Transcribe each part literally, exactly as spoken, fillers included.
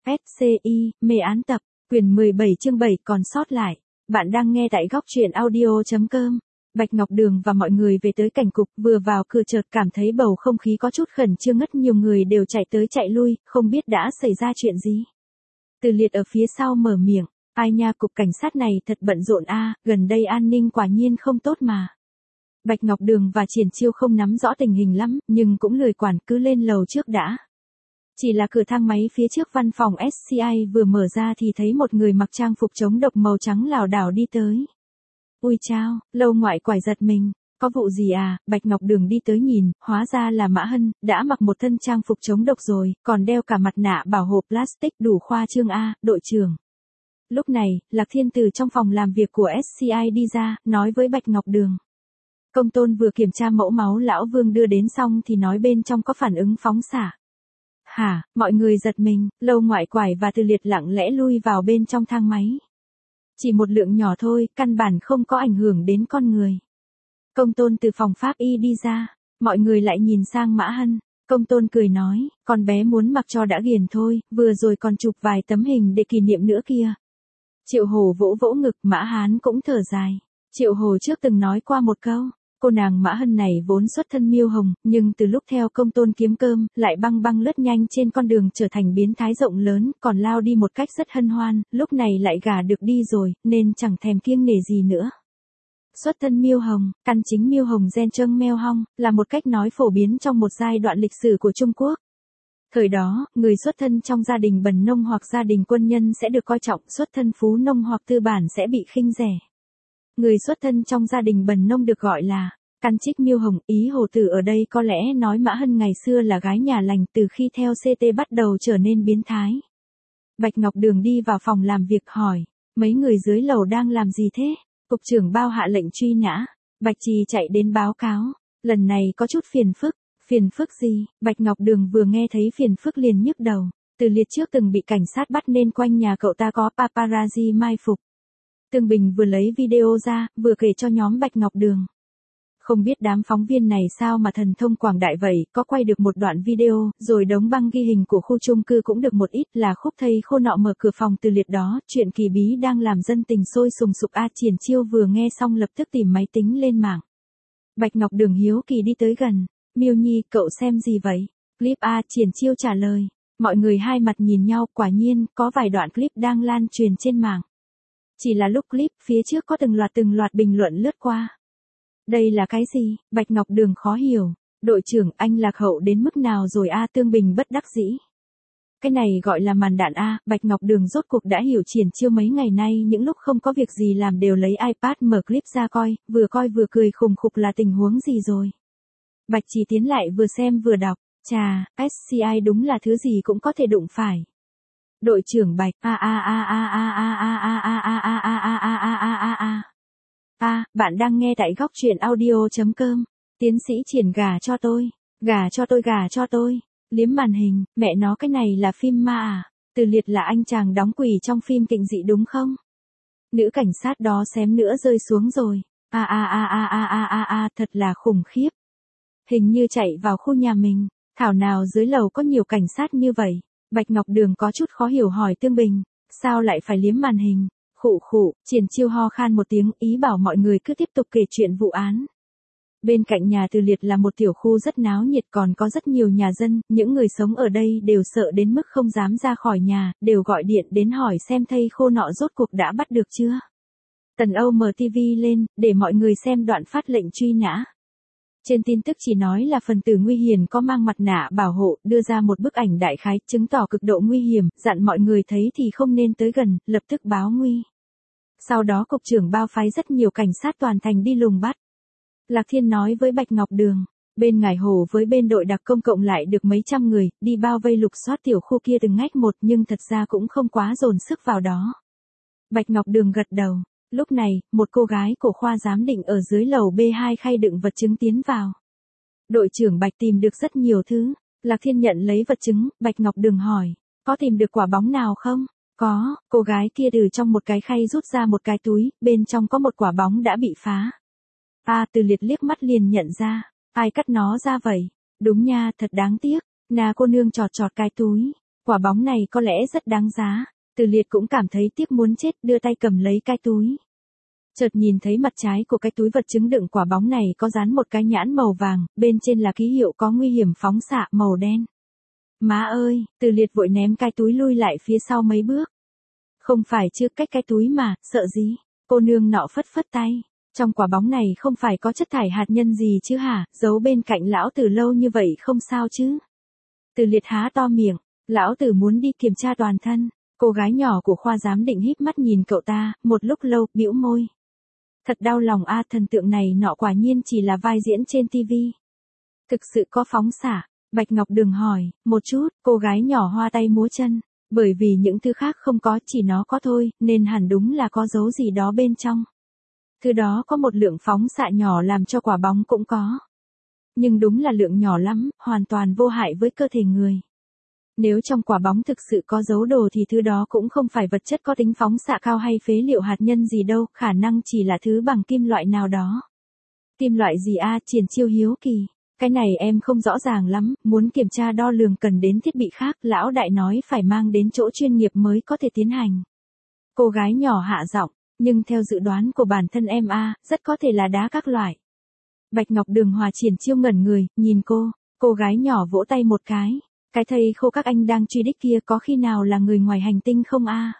ét xê i, mê án tập, quyển mười bảy chương bảy còn sót lại. Bạn đang nghe tại góc truyện audio chấm com. Bạch Ngọc Đường và mọi người về tới cảnh cục, vừa vào cửa chợt cảm thấy bầu không khí có chút khẩn trương ngất, nhiều người đều chạy tới chạy lui, không biết đã xảy ra chuyện gì. Từ Liệt ở phía sau mở miệng, ai nha, cục cảnh sát này thật bận rộn a, gần đây an ninh quả nhiên không tốt mà. Bạch Ngọc Đường và Triển Chiêu không nắm rõ tình hình lắm, nhưng cũng lười quản, cứ lên lầu trước đã. Chỉ là cửa thang máy phía trước văn phòng ét xê i vừa mở ra thì thấy một người mặc trang phục chống độc màu trắng lảo đảo đi tới. Ui chao, Lâu Ngoại Quải giật mình, có vụ gì à? Bạch Ngọc Đường đi tới nhìn, hóa ra là Mã Hân, đã mặc một thân trang phục chống độc rồi, còn đeo cả mặt nạ bảo hộ plastic, đủ khoa trương a, đội trưởng. Lúc này, Lạc Thiên từ trong phòng làm việc của ét xê i đi ra, nói với Bạch Ngọc Đường. Công tôn vừa kiểm tra mẫu máu lão Vương đưa đến xong thì nói bên trong có phản ứng phóng xạ. Hả, mọi người giật mình, Lâu Ngoại Quải và Từ Liệt lặng lẽ lui vào bên trong thang máy. Chỉ một lượng nhỏ thôi, căn bản không có ảnh hưởng đến con người. Công tôn từ phòng pháp y đi ra, mọi người lại nhìn sang Mã Hân. Công tôn cười nói, con bé muốn mặc cho đã ghiền thôi, vừa rồi còn chụp vài tấm hình để kỷ niệm nữa kia. Triệu Hồ vỗ vỗ ngực, Mã Hán cũng thở dài. Triệu Hồ trước từng nói qua một câu. Cô nàng Mã Hân này vốn xuất thân miêu hồng, nhưng từ lúc theo công tôn kiếm cơm, lại băng băng lướt nhanh trên con đường trở thành biến thái rộng lớn, còn lao đi một cách rất hân hoan, lúc này lại gả được đi rồi, nên chẳng thèm kiêng nể gì nữa. Xuất thân miêu hồng, căn chính miêu hồng gen trâng meo hong, là một cách nói phổ biến trong một giai đoạn lịch sử của Trung Quốc. Thời đó, người xuất thân trong gia đình bần nông hoặc gia đình quân nhân sẽ được coi trọng, xuất thân phú nông hoặc tư bản sẽ bị khinh rẻ. Người xuất thân trong gia đình bần nông được gọi là căn trích miêu hồng, ý Hồ Tử ở đây có lẽ nói Mã Hân ngày xưa là gái nhà lành, từ khi theo xê tê bắt đầu trở nên biến thái. Bạch Ngọc Đường đi vào phòng làm việc hỏi, mấy người dưới lầu đang làm gì thế? Cục trưởng Bao hạ lệnh truy nã. Bạch Trì chạy đến báo cáo, lần này có chút phiền phức. Phiền phức gì? Bạch Ngọc Đường vừa nghe thấy phiền phức liền nhức đầu. Từ Liệt trước từng bị cảnh sát bắt nên quanh nhà cậu ta có paparazzi mai phục. Tương Bình vừa lấy video ra, vừa kể cho nhóm Bạch Ngọc Đường. Không biết đám phóng viên này sao mà thần thông quảng đại vậy, có quay được một đoạn video, rồi đống băng ghi hình của khu chung cư cũng được một ít, là khúc thây khô nọ mở cửa phòng Từ Liệt đó, chuyện kỳ bí đang làm dân tình sôi sùng sục a. Triển Chiêu vừa nghe xong lập tức tìm máy tính lên mạng. Bạch Ngọc Đường hiếu kỳ đi tới gần, Miêu Nhi, cậu xem gì vậy? Clip a. Triển Chiêu trả lời. Mọi người hai mặt nhìn nhau, quả nhiên, có vài đoạn clip đang lan truyền trên mạng. Chỉ là lúc clip phía trước có từng loạt từng loạt bình luận lướt qua. Đây là cái gì? Bạch Ngọc Đường khó hiểu. Đội trưởng, anh lạc hậu đến mức nào rồi a? Tương Bình bất đắc dĩ. Cái này gọi là màn đạn a. Bạch Ngọc Đường rốt cuộc đã hiểu Triển Chiêu mấy ngày nay những lúc không có việc gì làm đều lấy iPad mở clip ra coi, vừa coi vừa cười khùng khục là tình huống gì rồi. Bạch Trì tiến lại vừa xem vừa đọc, chà, ét xê i đúng là thứ gì cũng có thể đụng phải. Đội trưởng Bạch, a a a a a a a a a a a a a a a a a a. A, bạn đang nghe tại góc truyện audio chấm com. Tiến sĩ Triển gả cho tôi, gả cho tôi gả cho tôi. Liếm màn hình, mẹ nó cái này là phim ma à? Từ Liệt là anh chàng đóng quỷ trong phim kinh dị đúng không? Nữ cảnh sát đó xém nữa rơi xuống rồi. A a a a a a a a, thật là khủng khiếp. Hình như chạy vào khu nhà mình, thảo nào dưới lầu có nhiều cảnh sát như vậy. Bạch Ngọc Đường có chút khó hiểu hỏi Tương Bình, sao lại phải liếm màn hình? Khụ khụ, Triển Chiêu ho khan một tiếng, ý bảo mọi người cứ tiếp tục kể chuyện vụ án. Bên cạnh nhà Từ Liệt là một tiểu khu rất náo nhiệt, còn có rất nhiều nhà dân, những người sống ở đây đều sợ đến mức không dám ra khỏi nhà, đều gọi điện đến hỏi xem thây khô nọ rốt cuộc đã bắt được chưa. Tần Âu mở ti vi lên, để mọi người xem đoạn phát lệnh truy nã. Trên tin tức chỉ nói là phần tử nguy hiểm có mang mặt nạ bảo hộ, đưa ra một bức ảnh đại khái, chứng tỏ cực độ nguy hiểm, dặn mọi người thấy thì không nên tới gần, lập tức báo nguy. Sau đó cục trưởng Bao phái rất nhiều cảnh sát toàn thành đi lùng bắt. Lạc Thiên nói với Bạch Ngọc Đường, bên Ngải Hồ với bên đội đặc công cộng lại được mấy trăm người, đi bao vây lục soát tiểu khu kia từng ngách một, nhưng thật ra cũng không quá dồn sức vào đó. Bạch Ngọc Đường gật đầu. Lúc này, một cô gái của khoa giám định ở dưới lầu B hai khay đựng vật chứng tiến vào. Đội trưởng Bạch tìm được rất nhiều thứ. Lạc Thiên nhận lấy vật chứng, Bạch Ngọc Đường hỏi, có tìm được quả bóng nào không? Có, cô gái kia từ trong một cái khay rút ra một cái túi, bên trong có một quả bóng đã bị phá. A, Từ Liệt liếc mắt liền nhận ra, ai cắt nó ra vậy? Đúng nha, thật đáng tiếc. Nà cô nương chọt chọt cái túi. Quả bóng này có lẽ rất đáng giá. Từ Liệt cũng cảm thấy tiếc muốn chết, đưa tay cầm lấy cái túi. Chợt nhìn thấy mặt trái của cái túi vật chứng đựng quả bóng này có dán một cái nhãn màu vàng, bên trên là ký hiệu có nguy hiểm phóng xạ màu đen. Má ơi, Từ Liệt vội ném cái túi lui lại phía sau mấy bước. Không phải chứ, cách cái túi mà, sợ gì? Cô nương nọ phất phất tay. Trong quả bóng này không phải có chất thải hạt nhân gì chứ hả, giấu bên cạnh lão Từ lâu như vậy không sao chứ? Từ Liệt há to miệng, lão Từ muốn đi kiểm tra toàn thân. Cô gái nhỏ của khoa giám định híp mắt nhìn cậu ta, một lúc lâu, bĩu môi. Thật đau lòng a, thần tượng này nọ quả nhiên chỉ là vai diễn trên tivi. Thực sự có phóng xạ? Bạch Ngọc Đường hỏi. Một chút, cô gái nhỏ hoa tay múa chân. Bởi vì những thứ khác không có, chỉ nó có thôi, nên hẳn đúng là có dấu gì đó bên trong. Thứ đó có một lượng phóng xạ nhỏ làm cho quả bóng cũng có. Nhưng đúng là lượng nhỏ lắm, hoàn toàn vô hại với cơ thể người. Nếu trong quả bóng thực sự có dấu đồ thì thứ đó cũng không phải vật chất có tính phóng xạ cao hay phế liệu hạt nhân gì đâu, khả năng chỉ là thứ bằng kim loại nào đó. Kim loại gì a? Triển Chiêu hiếu kỳ. Cái này em không rõ ràng lắm, muốn kiểm tra đo lường cần đến thiết bị khác, lão đại nói phải mang đến chỗ chuyên nghiệp mới có thể tiến hành. Cô gái nhỏ hạ giọng, nhưng theo dự đoán của bản thân em a, rất có thể là đá các loại. Bạch Ngọc Đường hòa Triển Chiêu ngẩn người, nhìn cô, cô gái nhỏ vỗ tay một cái. Cái thầy khô các anh đang truy đích kia có khi nào là người ngoài hành tinh không a?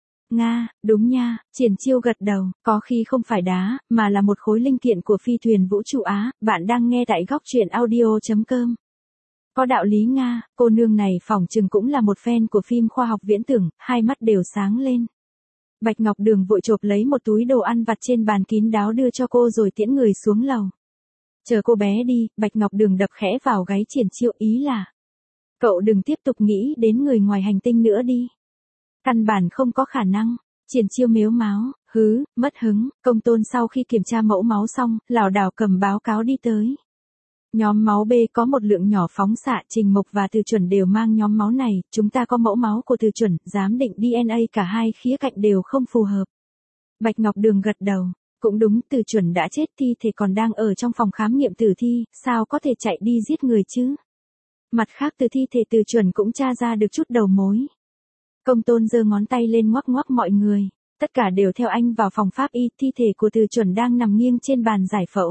Nga, đúng nha, Triển Chiêu gật đầu, có khi không phải đá, mà là một khối linh kiện của phi thuyền vũ trụ Á, bạn đang nghe tại góc truyện audio.com. Có đạo lý Nga, cô nương này phỏng chừng cũng là một fan của phim khoa học viễn tưởng, hai mắt đều sáng lên. Bạch Ngọc Đường vội chộp lấy một túi đồ ăn vặt trên bàn kín đáo đưa cho cô rồi tiễn người xuống lầu. Chờ cô bé đi, Bạch Ngọc Đường đập khẽ vào gáy Triển Chiêu, ý là cậu đừng tiếp tục nghĩ đến người ngoài hành tinh nữa đi. Căn bản không có khả năng. Triển Chiêu mếu máo, hứ, mất hứng. Công Tôn sau khi kiểm tra mẫu máu xong, lảo đảo cầm báo cáo đi tới. Nhóm máu B có một lượng nhỏ phóng xạ, Trình Mộc và Từ Chuẩn đều mang nhóm máu này, chúng ta có mẫu máu của Từ Chuẩn, giám định đê en a cả hai khía cạnh đều không phù hợp. Bạch Ngọc Đường gật đầu, cũng đúng, Từ Chuẩn đã chết, thi thể còn đang ở trong phòng khám nghiệm tử thi, sao có thể chạy đi giết người chứ? Mặt khác từ thi thể Từ Chuẩn cũng tra ra được chút đầu mối. Công Tôn giơ ngón tay lên ngoắc ngoắc mọi người. Tất cả đều theo anh vào phòng pháp y, thi thể của Từ Chuẩn đang nằm nghiêng trên bàn giải phẫu.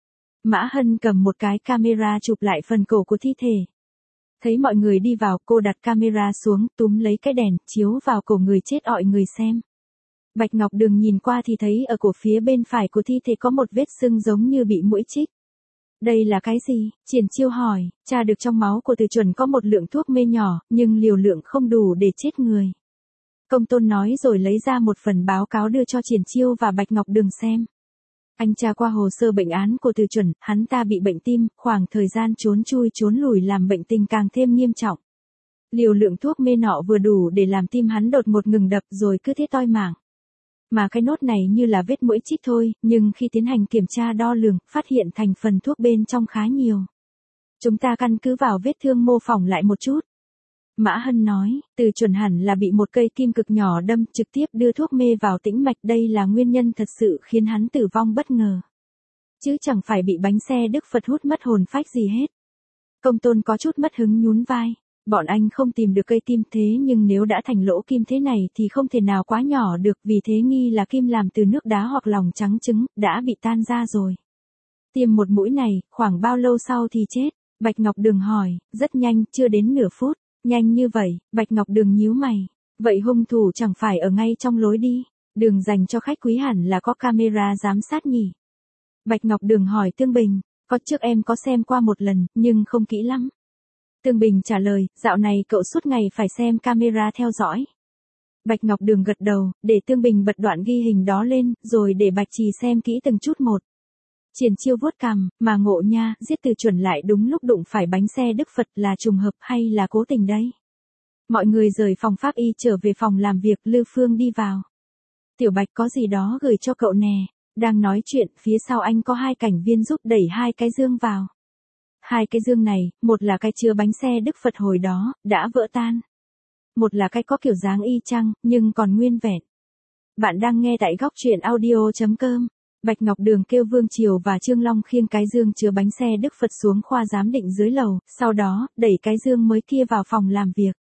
Mã Hân cầm một cái camera chụp lại phần cổ của thi thể. Thấy mọi người đi vào, cô đặt camera xuống, túm lấy cái đèn, chiếu vào cổ người chết ọi người xem. Bạch Ngọc Đường nhìn qua thì thấy ở cổ phía bên phải của thi thể có một vết sưng giống như bị muỗi chích. Đây là cái gì? Triển Chiêu hỏi, tra được trong máu của Từ Chuẩn có một lượng thuốc mê nhỏ, nhưng liều lượng không đủ để chết người. Công Tôn nói rồi lấy ra một phần báo cáo đưa cho Triển Chiêu và Bạch Ngọc Đường xem. Anh tra qua hồ sơ bệnh án của Từ Chuẩn, hắn ta bị bệnh tim, khoảng thời gian trốn chui trốn lùi làm bệnh tình càng thêm nghiêm trọng. Liều lượng thuốc mê nọ vừa đủ để làm tim hắn đột ngột ngừng đập rồi cứ thế toi mạng. Mà cái nốt này như là vết muỗi chích thôi, nhưng khi tiến hành kiểm tra đo lường, phát hiện thành phần thuốc bên trong khá nhiều. Chúng ta căn cứ vào vết thương mô phỏng lại một chút. Mã Hân nói, Từ Chuẩn hẳn là bị một cây kim cực nhỏ đâm, trực tiếp đưa thuốc mê vào tĩnh mạch, đây là nguyên nhân thật sự khiến hắn tử vong bất ngờ. Chứ chẳng phải bị bánh xe Đức Phật hút mất hồn phách gì hết. Công Tôn có chút mất hứng nhún vai. Bọn anh không tìm được cây kim thế nhưng nếu đã thành lỗ kim thế này thì không thể nào quá nhỏ được, vì thế nghi là kim làm từ nước đá hoặc lòng trắng trứng, đã bị tan ra rồi. Tiêm một mũi này, khoảng bao lâu sau thì chết? Bạch Ngọc Đường hỏi, rất nhanh, chưa đến nửa phút. Nhanh như vậy, Bạch Ngọc Đường nhíu mày. Vậy hung thủ chẳng phải ở ngay trong lối đi. Đường dành cho khách quý hẳn là có camera giám sát nhỉ? Bạch Ngọc Đường hỏi Tương Bình, có, trước em có xem qua một lần, nhưng không kỹ lắm. Tương Bình trả lời, dạo này cậu suốt ngày phải xem camera theo dõi. Bạch Ngọc Đường gật đầu, để Tương Bình bật đoạn ghi hình đó lên, rồi để Bạch Trì xem kỹ từng chút một. Triển Chiêu vuốt cằm, mà ngộ nha, giết Từ Chuẩn lại đúng lúc đụng phải bánh xe Đức Phật, là trùng hợp hay là cố tình đấy? Mọi người rời phòng pháp y trở về phòng làm việc, Lư Phương đi vào. Tiểu Bạch có gì đó gửi cho cậu nè. Đang nói chuyện, phía sau anh có hai cảnh viên giúp đẩy hai cái dương vào. Hai cái dương này, một là cái chứa bánh xe Đức Phật hồi đó, đã vỡ tan. Một là cái có kiểu dáng y chang, nhưng còn nguyên vẹn. Bạn đang nghe tại góc truyện audio.com. Bạch Ngọc Đường kêu Vương Triều và Trương Long khiêng cái dương chứa bánh xe Đức Phật xuống khoa giám định dưới lầu, sau đó, đẩy cái dương mới kia vào phòng làm việc.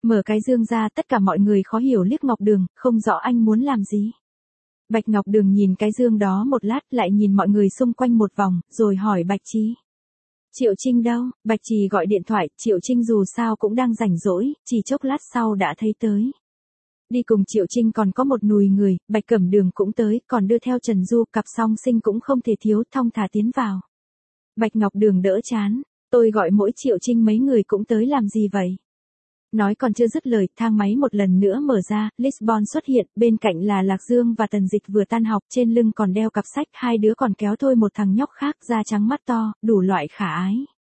Mở cái dương ra, tất cả mọi người khó hiểu liếc Ngọc Đường, không rõ anh muốn làm gì. Bạch Ngọc Đường nhìn cái dương đó một lát, lại nhìn mọi người xung quanh một vòng, rồi hỏi Bạch Trì. Triệu Trinh đâu? Bạch Trì gọi điện thoại, Triệu Trinh dù sao cũng đang rảnh rỗi, chỉ chốc lát sau đã thấy tới. Đi cùng Triệu Trinh còn có một nùi người, Bạch Cẩm Đường cũng tới, còn đưa theo Trần Du, cặp song sinh cũng không thể thiếu, thong thả tiến vào. Bạch Ngọc Đường đỡ chán, tôi gọi mỗi Triệu Trinh mấy người cũng tới làm gì vậy? Nói còn chưa dứt lời, thang máy một lần nữa mở ra, Lisbon xuất hiện, bên cạnh là Lạc Dương và Tần Dịch vừa tan học, trên lưng còn đeo cặp sách, hai đứa còn kéo thôi một thằng nhóc khác, da trắng mắt to, đủ loại khả ái.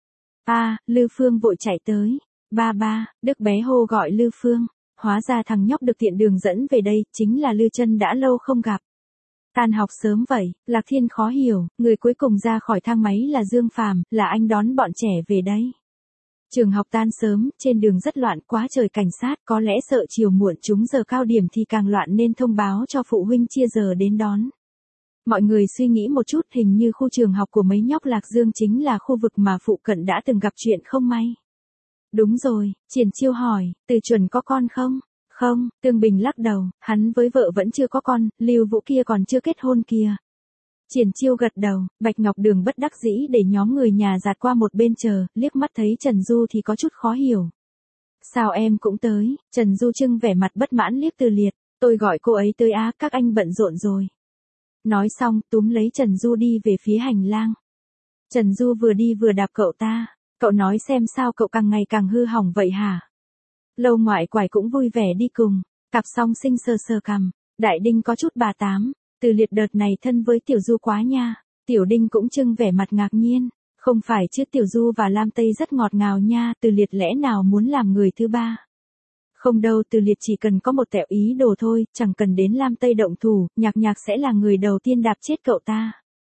A, Lư Phương vội chạy tới. Ba ba, Đức bé hô gọi Lư Phương. Hóa ra thằng nhóc được tiện đường dẫn về đây, chính là Lư Chân đã lâu không gặp. Tan học sớm vậy, Lạc Thiên khó hiểu, người cuối cùng ra khỏi thang máy là Dương Phàm, là anh đón bọn trẻ về đây. Trường học tan sớm, trên đường rất loạn, quá trời cảnh sát, có lẽ sợ chiều muộn chúng giờ cao điểm thì càng loạn nên thông báo cho phụ huynh chia giờ đến đón. Mọi người suy nghĩ một chút, hình như khu trường học của mấy nhóc Lạc Dương chính là khu vực mà phụ cận đã từng gặp chuyện không may. Đúng rồi, Triển Chiêu hỏi, Từ Chuẩn có con không? Không, Tương Bình lắc đầu, hắn với vợ vẫn chưa có con, Lưu Vũ kia còn chưa kết hôn kìa. Triển Chiêu gật đầu, Bạch Ngọc Đường bất đắc dĩ để nhóm người nhà dạt qua một bên chờ, liếc mắt thấy Trần Du thì có chút khó hiểu. Sao em cũng tới? Trần Du trưng vẻ mặt bất mãn liếc Từ Liệt, tôi gọi cô ấy tới á, các anh bận rộn rồi. Nói xong, túm lấy Trần Du đi về phía hành lang. Trần Du vừa đi vừa đạp cậu ta, cậu nói xem sao cậu càng ngày càng hư hỏng vậy hả? Lâu ngoại quải cũng vui vẻ đi cùng, cặp song sinh sờ sờ cằm, Đại Đinh có chút bà tám. Từ Liệt đợt này thân với Tiểu Du quá nha. Tiểu Đinh cũng trưng vẻ mặt ngạc nhiên. Không phải chứ, Tiểu Du và Lam Tây rất ngọt ngào nha. Từ Liệt lẽ nào muốn làm người thứ ba? Không đâu, Từ Liệt chỉ cần có một tẹo ý đồ thôi, chẳng cần đến Lam Tây động thủ, Nhạc Nhạc sẽ là người đầu tiên đạp chết cậu ta.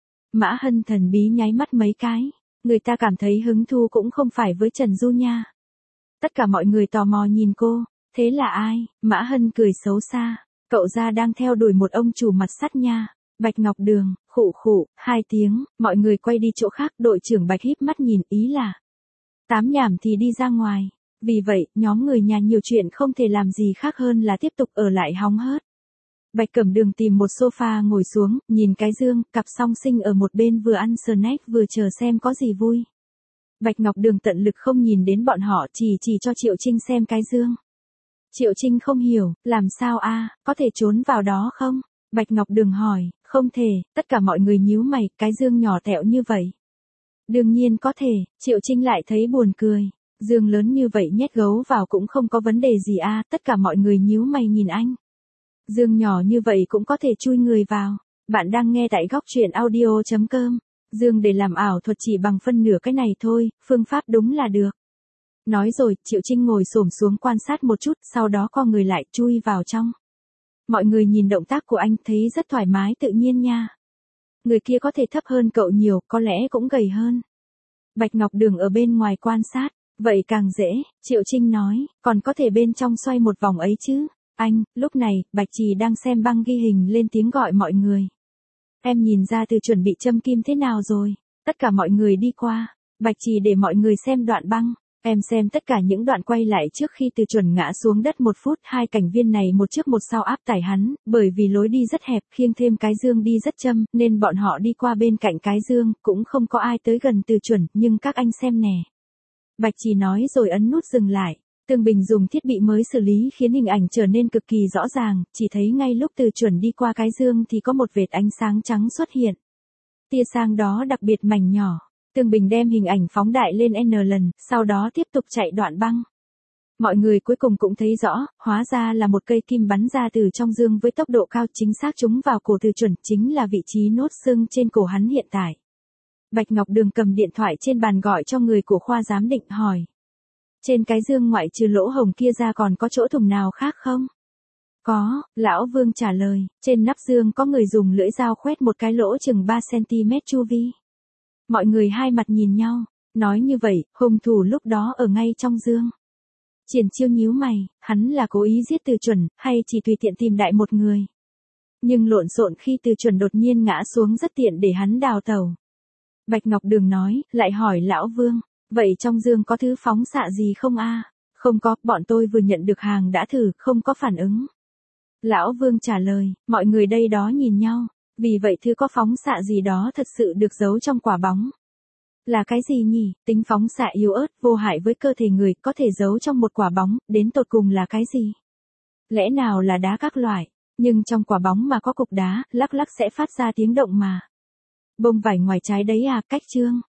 Mã Hân thần bí nháy mắt mấy cái. Người ta cảm thấy hứng thú cũng không phải với Trần Du nha. Tất cả mọi người tò mò nhìn cô. Thế là ai? Mã Hân cười xấu xa. Cậu ra đang theo đuổi một ông chủ mặt sắt nha. Bạch Ngọc Đường, khụ khụ, hai tiếng, mọi người quay đi chỗ khác, đội trưởng Bạch híp mắt nhìn, ý là tám nhảm thì đi ra ngoài. Vì vậy, nhóm người nhà nhiều chuyện không thể làm gì khác hơn là tiếp tục ở lại hóng hớt. Bạch Cẩm Đường tìm một sofa ngồi xuống, nhìn cái dương, cặp song sinh ở một bên vừa ăn snack vừa chờ xem có gì vui. Bạch Ngọc Đường tận lực không nhìn đến bọn họ, chỉ chỉ cho Triệu Trinh xem cái dương. Triệu Trinh không hiểu, làm sao a, có thể trốn vào đó không? Bạch Ngọc Đường hỏi, không thể, tất cả mọi người nhíu mày, cái dương nhỏ tẹo như vậy. Đương nhiên có thể, Triệu Trinh lại thấy buồn cười. Dương lớn như vậy nhét gấu vào cũng không có vấn đề gì a, tất cả mọi người nhíu mày nhìn anh. Dương nhỏ như vậy cũng có thể chui người vào. Bạn đang nghe tại góc truyện audio chấm com. Dương để làm ảo thuật chỉ bằng phân nửa cái này thôi, phương pháp đúng là được. Nói rồi, Triệu Trinh ngồi xổm xuống quan sát một chút, sau đó co người lại, chui vào trong. Mọi người nhìn động tác của anh thấy rất thoải mái tự nhiên nha. Người kia có thể thấp hơn cậu nhiều, có lẽ cũng gầy hơn. Bạch Ngọc Đường ở bên ngoài quan sát, vậy càng dễ, Triệu Trinh nói, còn có thể bên trong xoay một vòng ấy chứ. Anh, lúc này, Bạch Trì đang xem băng ghi hình lên tiếng gọi mọi người. Em nhìn ra Từ chuẩn bị châm kim thế nào rồi? Tất cả mọi người đi qua, Bạch Trì để mọi người xem đoạn băng. Em xem tất cả những đoạn quay lại trước khi Từ Chuẩn ngã xuống đất một phút, hai cảnh viên này một trước một sau áp tải hắn, bởi vì lối đi rất hẹp, khiêng thêm cái dương đi rất châm, nên bọn họ đi qua bên cạnh cái dương, cũng không có ai tới gần Từ Chuẩn, nhưng các anh xem nè. Bạch Trì nói rồi ấn nút dừng lại. Tương Bình dùng thiết bị mới xử lý khiến hình ảnh trở nên cực kỳ rõ ràng, chỉ thấy ngay lúc Từ Chuẩn đi qua cái dương thì có một vệt ánh sáng trắng xuất hiện. Tia sáng đó đặc biệt mảnh nhỏ. Tương Bình đem hình ảnh phóng đại lên N lần, sau đó tiếp tục chạy đoạn băng. Mọi người cuối cùng cũng thấy rõ, hóa ra là một cây kim bắn ra từ trong dương với tốc độ cao, chính xác trúng vào cổ Từ Chuẩn, chính là vị trí nốt xương trên cổ hắn hiện tại. Bạch Ngọc Đường cầm điện thoại trên bàn gọi cho người của khoa giám định hỏi. Trên cái dương ngoại trừ lỗ hồng kia ra còn có chỗ thủng nào khác không? Có, Lão Vương trả lời, trên nắp dương có người dùng lưỡi dao khoét một cái lỗ chừng ba xăng ti mét chu vi. Mọi người hai mặt nhìn nhau, nói như vậy, hung thủ lúc đó ở ngay trong dương. Triển Chiêu nhíu mày, hắn là cố ý giết Từ Chuẩn, hay chỉ tùy tiện tìm đại một người. Nhưng lộn xộn khi Từ Chuẩn đột nhiên ngã xuống rất tiện để hắn đào tẩu. Bạch Ngọc Đường nói, lại hỏi Lão Vương, vậy trong dương có thứ phóng xạ gì không a? Không có, bọn tôi vừa nhận được hàng đã thử, không có phản ứng. Lão Vương trả lời, mọi người đây đó nhìn nhau. Vì vậy thứ có phóng xạ gì đó thật sự được giấu trong quả bóng. Là cái gì nhỉ? Tính phóng xạ yếu ớt, vô hại với cơ thể người, có thể giấu trong một quả bóng, đến tột cùng là cái gì? Lẽ nào là đá các loại? Nhưng trong quả bóng mà có cục đá, lắc lắc sẽ phát ra tiếng động mà. Bông vải ngoài trái đấy à, cách chương.